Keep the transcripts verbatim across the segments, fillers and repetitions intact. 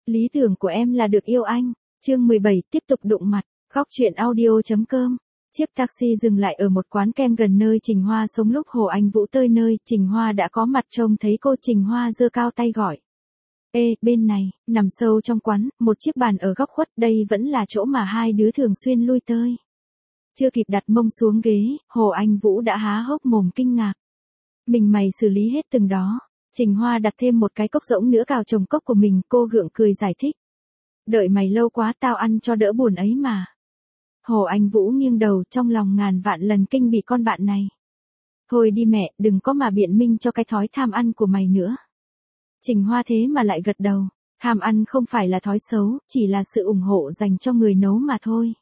Lý tưởng của em là được yêu anh. Chương mười bảy tiếp tục đụng mặt. Góc truyện audio.com. Chiếc taxi dừng lại ở một quán kem gần nơi Trình Hoa sống lúc Hồ Anh Vũ tới nơi. Trình Hoa đã có mặt trông thấy cô. Trình Hoa giơ cao tay gọi. Ê, bên này, nằm sâu trong quán, một chiếc bàn ở góc khuất, đây vẫn là chỗ mà hai đứa thường xuyên lui tới. Chưa kịp đặt mông xuống ghế, Hồ Anh Vũ đã há hốc mồm kinh ngạc. Mình mày xử lý hết từng đó. Trình Hoa đặt thêm một cái cốc rỗng nữa cào chồng cốc của mình, cô gượng cười giải thích. Đợi mày lâu quá tao ăn cho đỡ buồn ấy mà. Hồ Anh Vũ nghiêng đầu trong lòng ngàn vạn lần kinh bị con bạn này. Thôi đi mẹ, đừng có mà biện minh cho cái thói tham ăn của mày nữa. Trình Hoa thế mà lại gật đầu. Tham ăn không phải là thói xấu, chỉ là sự ủng hộ dành cho người nấu mà thôi.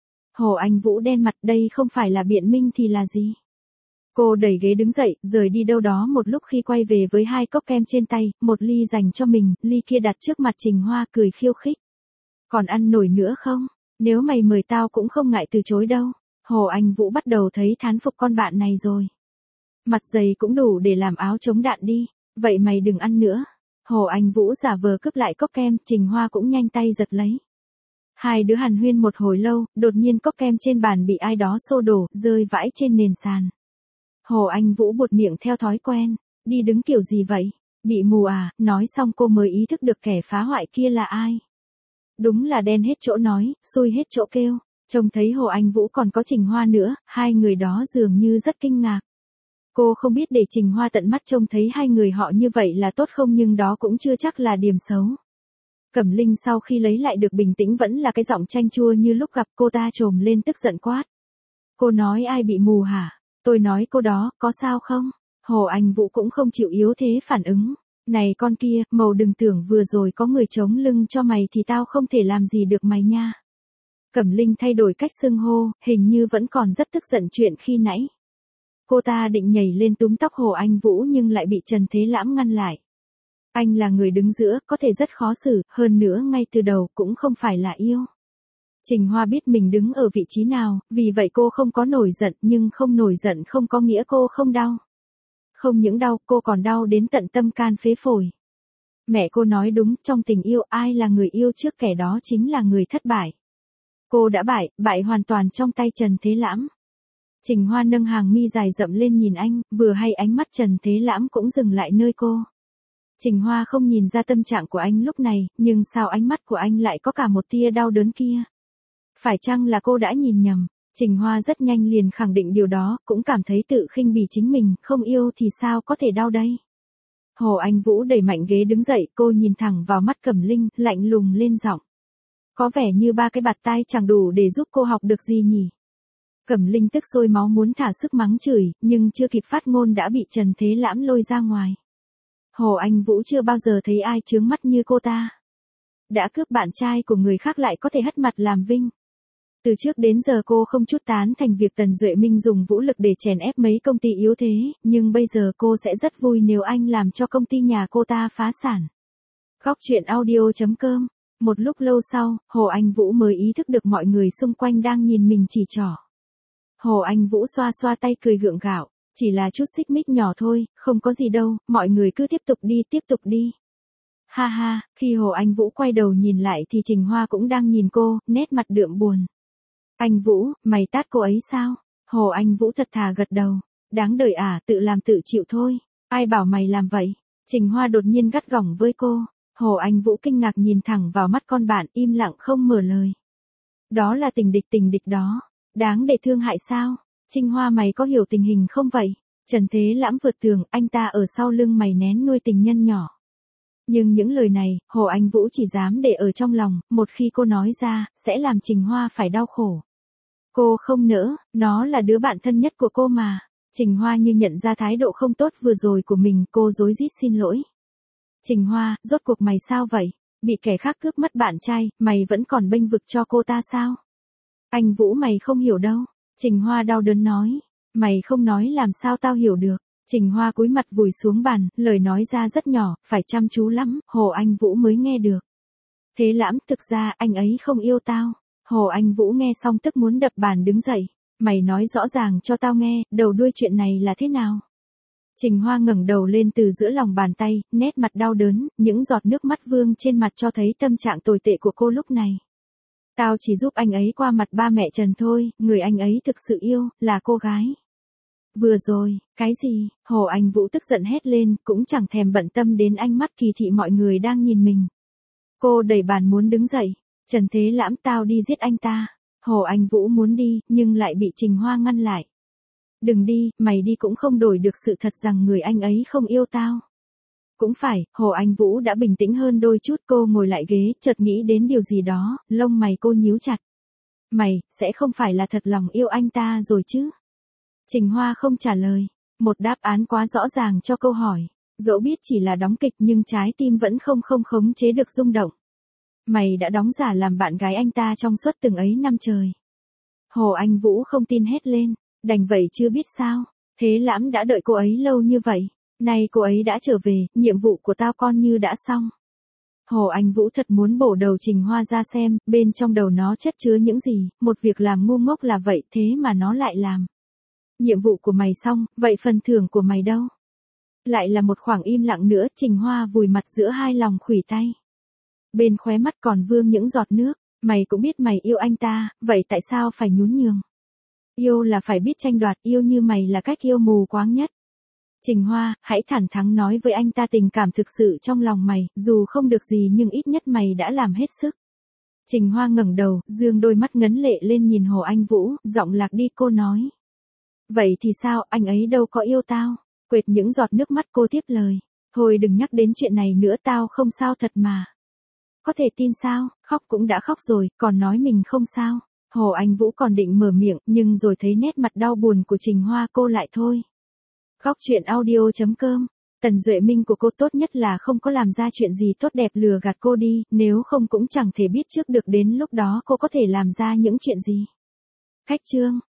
Hồ Anh Vũ đen mặt, đây không phải là biện minh thì là gì? Cô đẩy ghế đứng dậy, rời đi đâu đó một lúc khi quay về với hai cốc kem trên tay, một ly dành cho mình, ly kia đặt trước mặt Trình Hoa cười khiêu khích. Còn ăn nổi nữa không? Nếu mày mời tao cũng không ngại từ chối đâu. Hồ Anh Vũ bắt đầu thấy thán phục con bạn này rồi. Mặt dày cũng đủ để làm áo chống đạn đi, vậy mày đừng ăn nữa. Hồ Anh Vũ giả vờ cướp lại cốc kem, Trình Hoa cũng nhanh tay giật lấy. Hai đứa hàn huyên một hồi lâu, đột nhiên cốc kem trên bàn bị ai đó xô đổ, rơi vãi trên nền sàn. Hồ Anh Vũ buột miệng theo thói quen, đi đứng kiểu gì vậy? Bị mù à? Nói xong cô mới ý thức được kẻ phá hoại kia là ai. Đúng là đen hết chỗ nói, xui hết chỗ kêu. Trông thấy Hồ Anh Vũ còn có Trình Hoa nữa, hai người đó dường như rất kinh ngạc. Cô không biết để Trình Hoa tận mắt trông thấy hai người họ như vậy là tốt không, nhưng đó cũng chưa chắc là điểm xấu. Cẩm Linh sau khi lấy lại được bình tĩnh vẫn là cái giọng chanh chua như lúc gặp, cô ta trồm lên tức giận quát. Cô nói ai bị mù hả? Tôi nói cô đó, có sao không? Hồ Anh Vũ cũng không chịu yếu thế phản ứng. Này con kia, màu đừng tưởng vừa rồi có người chống lưng cho mày thì tao không thể làm gì được mày nha. Cẩm Linh thay đổi cách xưng hô, hình như vẫn còn rất tức giận chuyện khi nãy. Cô ta định nhảy lên túm tóc Hồ Anh Vũ nhưng lại bị Trần Thế Lãm ngăn lại. Anh là người đứng giữa, có thể rất khó xử, hơn nữa ngay từ đầu cũng không phải là yêu. Trình Hoa biết mình đứng ở vị trí nào, vì vậy cô không có nổi giận, nhưng không nổi giận không có nghĩa cô không đau. Không những đau, cô còn đau đến tận tâm can phế phổi. Mẹ cô nói đúng, trong tình yêu ai là người yêu trước kẻ đó chính là người thất bại. Cô đã bại, bại hoàn toàn trong tay Trần Thế Lãm. Trình Hoa nâng hàng mi dài rậm lên nhìn anh, vừa hay ánh mắt Trần Thế Lãm cũng dừng lại nơi cô. Trình Hoa không nhìn ra tâm trạng của anh lúc này, nhưng sao ánh mắt của anh lại có cả một tia đau đớn kia? Phải chăng là cô đã nhìn nhầm? Trình Hoa rất nhanh liền khẳng định điều đó, cũng cảm thấy tự khinh bỉ chính mình, không yêu thì sao có thể đau đây? Hồ Anh Vũ đẩy mạnh ghế đứng dậy, cô nhìn thẳng vào mắt Cẩm Linh, lạnh lùng lên giọng. Có vẻ như ba cái bạt tai chẳng đủ để giúp cô học được gì nhỉ? Cẩm Linh tức sôi máu muốn thả sức mắng chửi, nhưng chưa kịp phát ngôn đã bị Trần Thế Lãm lôi ra ngoài. Hồ Anh Vũ chưa bao giờ thấy ai chướng mắt như cô ta. Đã cướp bạn trai của người khác lại có thể hất mặt làm vinh. Từ trước đến giờ cô không chút tán thành việc Tần Duệ Minh dùng vũ lực để chèn ép mấy công ty yếu thế, nhưng bây giờ cô sẽ rất vui nếu anh làm cho công ty nhà cô ta phá sản. Góc truyện audio.com. Một lúc lâu sau, Hồ Anh Vũ mới ý thức được mọi người xung quanh đang nhìn mình chỉ trỏ. Hồ Anh Vũ xoa xoa tay cười gượng gạo, chỉ là chút xích mích nhỏ thôi, không có gì đâu, mọi người cứ tiếp tục đi, tiếp tục đi. Ha ha, khi Hồ Anh Vũ quay đầu nhìn lại thì Trình Hoa cũng đang nhìn cô, nét mặt đượm buồn. Anh Vũ, mày tát cô ấy sao? Hồ Anh Vũ thật thà gật đầu. Đáng đời à, tự làm tự chịu thôi. Ai bảo mày làm vậy? Trình Hoa đột nhiên gắt gỏng với cô. Hồ Anh Vũ kinh ngạc nhìn thẳng vào mắt con bạn, im lặng không mở lời. Đó là tình địch tình địch đó. Đáng để thương hại sao? Trình Hoa mày có hiểu tình hình không vậy? Trần Thế Lãm vượt tường, anh ta ở sau lưng mày nén nuôi tình nhân nhỏ. Nhưng những lời này, Hồ Anh Vũ chỉ dám để ở trong lòng, một khi cô nói ra, sẽ làm Trình Hoa phải đau khổ. Cô không nỡ, nó là đứa bạn thân nhất của cô mà. Trình Hoa như nhận ra thái độ không tốt vừa rồi của mình, cô rối rít xin lỗi. Trình Hoa, rốt cuộc mày sao vậy? Bị kẻ khác cướp mất bạn trai, mày vẫn còn bênh vực cho cô ta sao? Anh Vũ mày không hiểu đâu. Trình Hoa đau đớn nói. Mày không nói làm sao tao hiểu được. Trình Hoa cúi mặt vùi xuống bàn, lời nói ra rất nhỏ, phải chăm chú lắm, Hồ Anh Vũ mới nghe được. Thế Lãm, thực ra anh ấy không yêu tao. Hồ Anh Vũ nghe xong tức muốn đập bàn đứng dậy. Mày nói rõ ràng cho tao nghe, đầu đuôi chuyện này là thế nào? Trình Hoa ngẩng đầu lên từ giữa lòng bàn tay, nét mặt đau đớn, những giọt nước mắt vương trên mặt cho thấy tâm trạng tồi tệ của cô lúc này. Tao chỉ giúp anh ấy qua mặt ba mẹ Trần thôi, người anh ấy thực sự yêu, là cô gái. Vừa rồi, cái gì? Hồ Anh Vũ tức giận hét lên, cũng chẳng thèm bận tâm đến ánh mắt kỳ thị mọi người đang nhìn mình. Cô đẩy bàn muốn đứng dậy. Trần Thế Lãm, tao đi giết anh ta. Hồ Anh Vũ muốn đi, nhưng lại bị Trình Hoa ngăn lại. Đừng đi, mày đi cũng không đổi được sự thật rằng người anh ấy không yêu tao. Cũng phải, Hồ Anh Vũ đã bình tĩnh hơn đôi chút, cô ngồi lại ghế, chợt nghĩ đến điều gì đó, lông mày cô nhíu chặt. Mày, sẽ không phải là thật lòng yêu anh ta rồi chứ? Trình Hoa không trả lời, một đáp án quá rõ ràng cho câu hỏi. Dẫu biết chỉ là đóng kịch nhưng trái tim vẫn không không khống chế được rung động. Mày đã đóng giả làm bạn gái anh ta trong suốt từng ấy năm trời. Hồ Anh Vũ không tin hét lên, đành vậy chưa biết sao, Thế Lãm đã đợi cô ấy lâu như vậy, nay cô ấy đã trở về, nhiệm vụ của tao coi như đã xong. Hồ Anh Vũ thật muốn bổ đầu Trình Hoa ra xem, bên trong đầu nó chất chứa những gì, một việc làm ngu ngốc là vậy thế mà nó lại làm. Nhiệm vụ của mày xong, vậy phần thưởng của mày đâu? Lại là một khoảng im lặng nữa, Trình Hoa vùi mặt giữa hai lòng khuỷu tay. Bên khóe mắt còn vương những giọt nước, mày cũng biết mày yêu anh ta, vậy tại sao phải nhún nhường? Yêu là phải biết tranh đoạt, yêu như mày là cách yêu mù quáng nhất. Trình Hoa, hãy thẳng thắn nói với anh ta tình cảm thực sự trong lòng mày, dù không được gì nhưng ít nhất mày đã làm hết sức. Trình Hoa ngẩng đầu, dương đôi mắt ngấn lệ lên nhìn Hồ Anh Vũ, giọng lạc đi cô nói. Vậy thì sao, anh ấy đâu có yêu tao? Quệt những giọt nước mắt cô tiếp lời. Thôi đừng nhắc đến chuyện này nữa, tao không sao thật mà. Có thể tin sao, khóc cũng đã khóc rồi, còn nói mình không sao. Hồ Anh Vũ còn định mở miệng, nhưng rồi thấy nét mặt đau buồn của Trình Hoa cô lại thôi. Khóc chuyện audio chấm com. Tần Duệ Minh của cô tốt nhất là không có làm ra chuyện gì tốt đẹp lừa gạt cô đi, nếu không cũng chẳng thể biết trước được đến lúc đó cô có thể làm ra những chuyện gì. Khách chương.